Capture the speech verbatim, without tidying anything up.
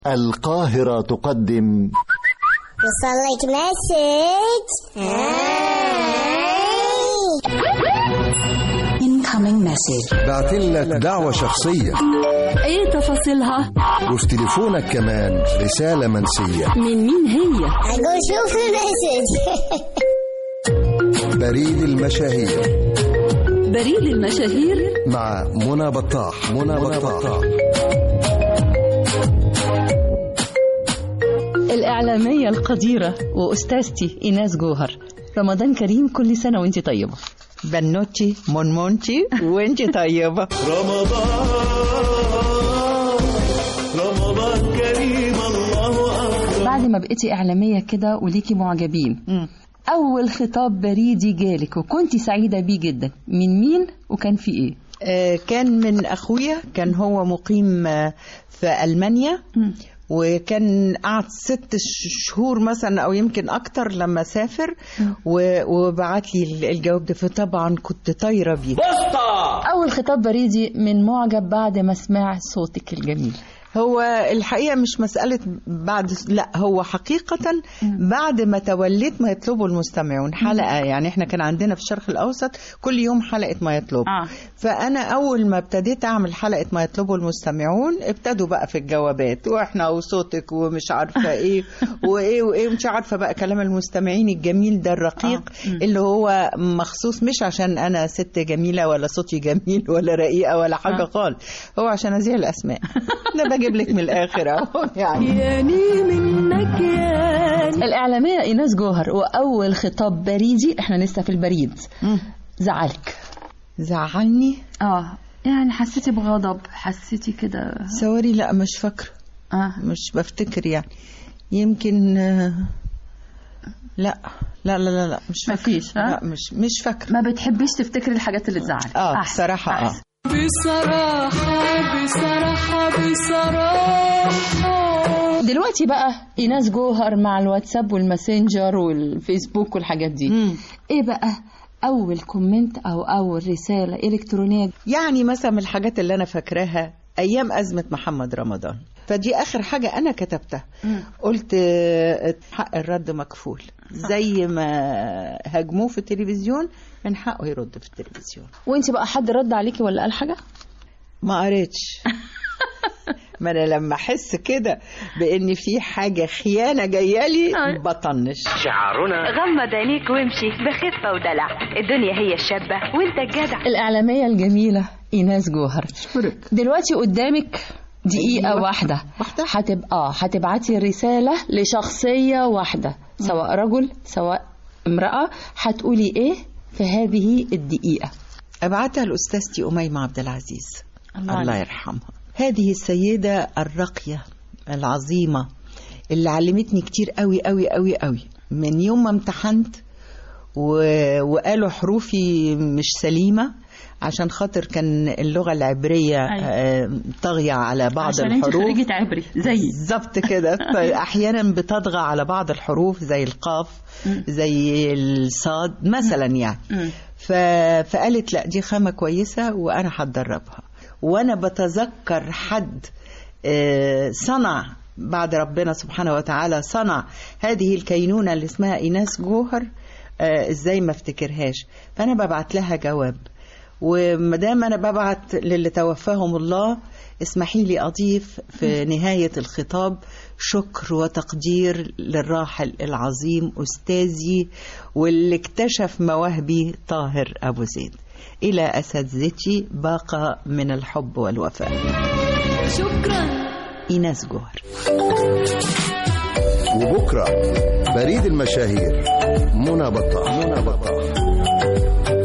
القاهرة تقدم وصلك مسج. incoming message. بعتلك دعوة شخصية. ايه تفاصيلها؟ وفي تليفونك كمان رسالة منسية. من مين هي؟ أقول شوف المسج. بريد المشاهير. بريد المشاهير مع منى بطاح. منى بطاح الإعلامية القديرة وأستاذتي إيناس جوهر. رمضان كريم، كل سنة وانت طيبة. بنوتي منمونتي وانت طيبة. رمضان رمضان كريم الله أكبر. بعد ما بقيتي إعلامية كده وليكي معجبين، م. أول خطاب بريدي جالك وكنتي سعيدة بيه جدا، من مين وكان في إيه؟ آه كان من أخويا، كان هو مقيم في ألمانيا، م. وكان قعد ست شهور مثلا او يمكن اكتر لما سافر، وبعت لي الجواب ده، فطبعا كنت طايره بيه. اول خطاب بريدي من معجب بعد ما سمع صوتك الجميل. هو الحقيقة مش مسألة بعد، لا هو حقيقة بعد ما توليت ما يطلبه المستمعون حلقة، يعني احنا كان عندنا في الشرق الأوسط كل يوم حلقة ما يطلب، آه. فأنا أول ما ابتديت أعمل حلقة ما يطلبه المستمعون ابتدوا بقى في الجوابات، وإحنا وصوتك ومش عارفة إيه وإيه وإيه مش عارفة بقى كلام المستمعين الجميل ده الرقيق، آه. اللي هو مخصوص مش عشان أنا ست جميلة ولا صوتي جميل ولا رقيقة ولا حاجة، آه. خالص، هو عشان أذيع الأسماء. اجيب لك من الاخر اهو يعني ياني منك ياني. الاعلاميه ايناس جوهر، واول خطاب بريدي، احنا لسه في البريد، زعلك؟ زعلني اه يعني حسيتي بغضب، حسيتي كده؟ سوري لا مش فاكره، اه مش بفتكر يعني، يمكن آه لا لا لا لا, لا مش فاكره. مفيش؟ لا مش مش فاكره. ما بتحبيش تفتكري الحاجات اللي تزعلك؟ اه بصراحه اه بصراحة بصراحة بصراحة. دلوقتي بقى إيناس جوهر مع الواتساب والماسنجر والفيسبوك والحاجات دي، مم. ايه بقى اول كومنت او اول رسالة الكترونية؟ يعني مثلا من الحاجات اللي انا فاكراها ايام ازمة محمد رمضان، فدي اخر حاجة انا كتبتها، مم. قلت حق الرد مكفول، زي ما هاجموه في التلفزيون من حقه يرد في التلفزيون. وانت بقى حد رد عليكي ولا قال حاجة؟ ما قريتش. ما انا لما احس كده بان في حاجه خيانه جايه لي بطنش. شعارنا غمض عينيك وامشي بخفه ودلع، الدنيا هي الشابه وانت الجدع. الاعلاميه الجميله ايناس جوهر، دلوقتي قدامك دقيقه أيوة. واحده هتبقى هتبعتي رساله لشخصيه واحده، سواء رجل سواء امراه، هتقولي ايه في هذه الدقيقه؟ ابعتها لاستاذتي أميمة عبد العزيز، الله, الله يرحمها. هذه السيدة الراقية العظيمة اللي علمتني كتير قوي قوي قوي قوي من يوم ما امتحنت و... وقالوا حروفي مش سليمة عشان خاطر كان اللغة العبرية أيوة. طاغية على بعض عشان الحروف. عشان انت خريجة عبري زي بالظبط كده. أحيانا بتطغى على بعض الحروف زي القاف زي الصاد مثلا يعني. ف... فقالت لا دي خامة كويسة وأنا هتدربها. وأنا بتذكر حد صنع بعد ربنا سبحانه وتعالى، صنع هذه الكينونة اللي اسمها إيناس جوهر، إزاي ما افتكرهاش. فأنا ببعت لها جواب، ومدام أنا ببعت للي توفاهم الله، اسمحي لي أضيف في نهاية الخطاب شكر وتقدير للراحل العظيم أستاذي واللي اكتشف مواهبي طاهر أبو زيد. إلى أساتذتي باقة من الحب والوفاء. شكرا إيناس جوهر. وبكرة بريد المشاهير منى بطاح. منى بطاح.